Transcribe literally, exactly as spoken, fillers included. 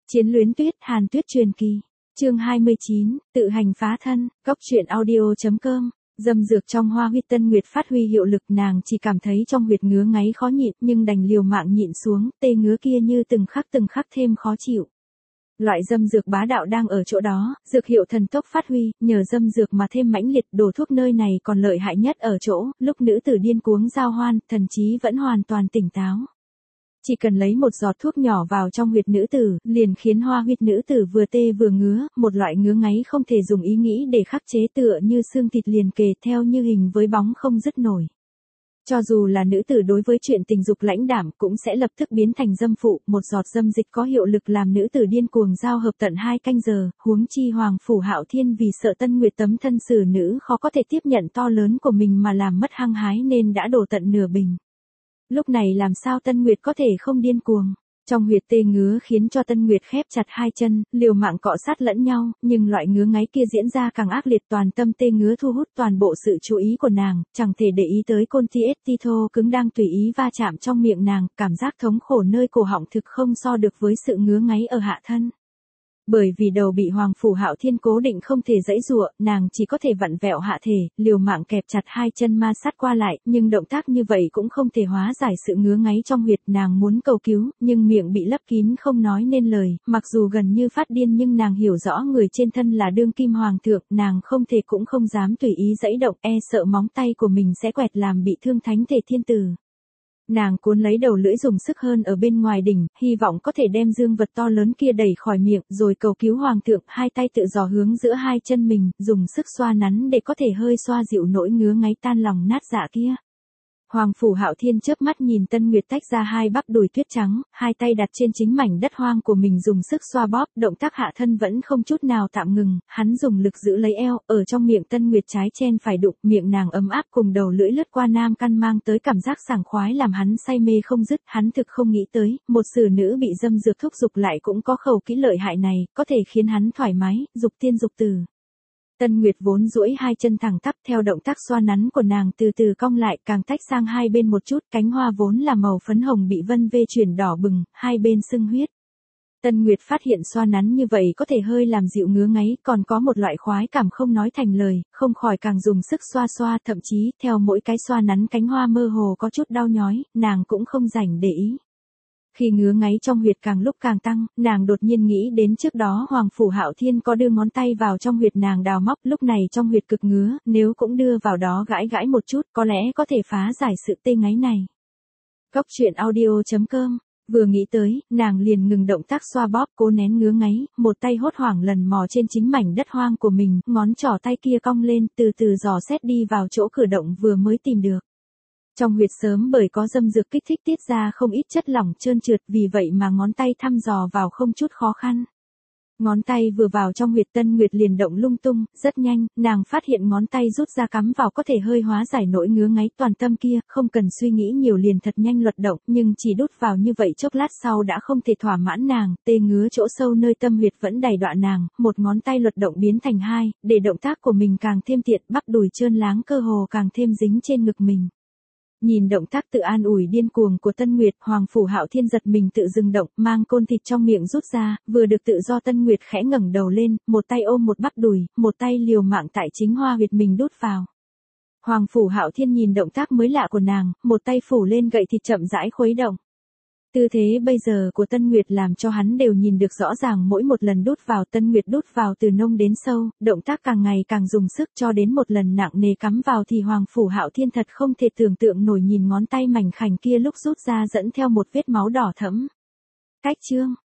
Chiến luyến tuyết, Hàn Tuyết truyền kỳ. Chương hai mươi chín, tự hành phá thân, góc truyện audio.com. Dâm dược trong hoa huyết Tân Nguyệt phát huy hiệu lực, nàng chỉ cảm thấy trong huyệt ngứa ngáy khó nhịn, nhưng đành liều mạng nhịn xuống, tê ngứa kia như từng khắc từng khắc thêm khó chịu. Loại dâm dược bá đạo đang ở chỗ đó, dược hiệu thần tốc phát huy, nhờ dâm dược mà thêm mãnh liệt, đổ thuốc nơi này còn lợi hại nhất ở chỗ, lúc nữ tử điên cuống giao hoan, thần trí vẫn hoàn toàn tỉnh táo. Chỉ cần lấy một giọt thuốc nhỏ vào trong huyệt nữ tử, liền khiến hoa huyết nữ tử vừa tê vừa ngứa, một loại ngứa ngáy không thể dùng ý nghĩ để khắc chế, tựa như xương thịt liền kề theo như hình với bóng không dứt nổi. Cho dù là nữ tử đối với chuyện tình dục lãnh đảm cũng sẽ lập tức biến thành dâm phụ, một giọt dâm dịch có hiệu lực làm nữ tử điên cuồng giao hợp tận hai canh giờ, huống chi Hoàng Phủ Hạo Thiên vì sợ Tân Nguyệt tấm thân xử nữ khó có thể tiếp nhận to lớn của mình mà làm mất hăng hái nên đã đổ tận nửa bình. Lúc này làm sao Tân Nguyệt có thể không điên cuồng? Trong huyệt tê ngứa khiến cho Tân Nguyệt khép chặt hai chân, liều mạng cọ sát lẫn nhau, nhưng loại ngứa ngáy kia diễn ra càng ác liệt, toàn tâm tê ngứa thu hút toàn bộ sự chú ý của nàng, chẳng thể để ý tới côn ti ết ti thô cứng đang tùy ý va chạm trong miệng nàng, cảm giác thống khổ nơi cổ họng thực không so được với sự ngứa ngáy ở hạ thân. Bởi vì đầu bị Hoàng Phủ Hạo Thiên cố định không thể giãy giụa, nàng chỉ có thể vặn vẹo hạ thể, liều mạng kẹp chặt hai chân ma sát qua lại, nhưng động tác như vậy cũng không thể hóa giải sự ngứa ngáy trong huyệt, nàng muốn cầu cứu, nhưng miệng bị lấp kín không nói nên lời, mặc dù gần như phát điên nhưng nàng hiểu rõ người trên thân là đương kim hoàng thượng, nàng không thể cũng không dám tùy ý giãy động, e sợ móng tay của mình sẽ quẹt làm bị thương thánh thể thiên tử. Nàng cuốn lấy đầu lưỡi dùng sức hơn ở bên ngoài đỉnh, hy vọng có thể đem dương vật to lớn kia đẩy khỏi miệng, rồi cầu cứu hoàng thượng, hai tay tự dò hướng giữa hai chân mình, dùng sức xoa nắn để có thể hơi xoa dịu nỗi ngứa ngáy tan lòng nát dạ kia. Hoàng Phủ Hạo Thiên chớp mắt nhìn Tân Nguyệt tách ra hai bắp đùi tuyết trắng, hai tay đặt trên chính mảnh đất hoang của mình dùng sức xoa bóp, động tác hạ thân vẫn không chút nào tạm ngừng, hắn dùng lực giữ lấy eo, ở trong miệng Tân Nguyệt trái chen phải đụng, miệng nàng ấm áp cùng đầu lưỡi lướt qua nam căn mang tới cảm giác sảng khoái làm hắn say mê không dứt, hắn thực không nghĩ tới, một xử nữ bị dâm dược thúc dục lại cũng có khẩu kỹ lợi hại này, có thể khiến hắn thoải mái, dục tiên dục tử. Tân Nguyệt vốn duỗi hai chân thẳng tắp theo động tác xoa nắn của nàng từ từ cong lại, càng tách sang hai bên một chút, cánh hoa vốn là màu phấn hồng bị vân vê chuyển đỏ bừng, hai bên sưng huyết. Tân Nguyệt phát hiện xoa nắn như vậy có thể hơi làm dịu ngứa ngáy, còn có một loại khoái cảm không nói thành lời, không khỏi càng dùng sức xoa xoa, thậm chí theo mỗi cái xoa nắn cánh hoa mơ hồ có chút đau nhói, nàng cũng không rảnh để ý. Khi ngứa ngáy trong huyệt càng lúc càng tăng, nàng đột nhiên nghĩ đến trước đó Hoàng Phủ Hạo Thiên có đưa ngón tay vào trong huyệt nàng đào móc, lúc này trong huyệt cực ngứa, nếu cũng đưa vào đó gãi gãi một chút, có lẽ có thể phá giải sự tê ngáy này. Góc truyện audio.com. Vừa nghĩ tới, nàng liền ngừng động tác xoa bóp cố nén ngứa ngáy, một tay hốt hoảng lần mò trên chính mảnh đất hoang của mình, ngón trỏ tay kia cong lên, từ từ dò xét đi vào chỗ cửa động vừa mới tìm được. Trong huyệt sớm bởi có dâm dược kích thích tiết ra không ít chất lỏng trơn trượt, vì vậy mà ngón tay thăm dò vào không chút khó khăn. Ngón tay vừa vào trong huyệt Tân Nguyệt liền động lung tung, rất nhanh, nàng phát hiện ngón tay rút ra cắm vào có thể hơi hóa giải nỗi ngứa ngáy toàn tâm kia, không cần suy nghĩ nhiều liền thật nhanh luật động, nhưng chỉ đút vào như vậy chốc lát sau đã không thể thỏa mãn nàng, tê ngứa chỗ sâu nơi tâm huyệt vẫn đầy đọa nàng, một ngón tay luật động biến thành hai, để động tác của mình càng thêm tiện, bắp đùi trơn láng cơ hồ càng thêm dính trên ngực mình. Nhìn động tác tự an ủi điên cuồng của Tân Nguyệt, Hoàng Phủ Hạo Thiên giật mình tự dừng động, mang côn thịt trong miệng rút ra, vừa được tự do Tân Nguyệt khẽ ngẩng đầu lên, một tay ôm một bắp đùi, một tay liều mạng tại chính hoa huyệt mình đút vào. Hoàng Phủ Hạo Thiên nhìn động tác mới lạ của nàng, một tay phủ lên gậy thịt chậm rãi khuấy động. Tư thế bây giờ của Tân Nguyệt làm cho hắn đều nhìn được rõ ràng, mỗi một lần đút vào Tân Nguyệt đút vào từ nông đến sâu, động tác càng ngày càng dùng sức cho đến một lần nặng nề cắm vào thì Hoàng Phủ Hạo Thiên thật không thể tưởng tượng nổi nhìn ngón tay mảnh khảnh kia lúc rút ra dẫn theo một vết máu đỏ thẫm. Cách chương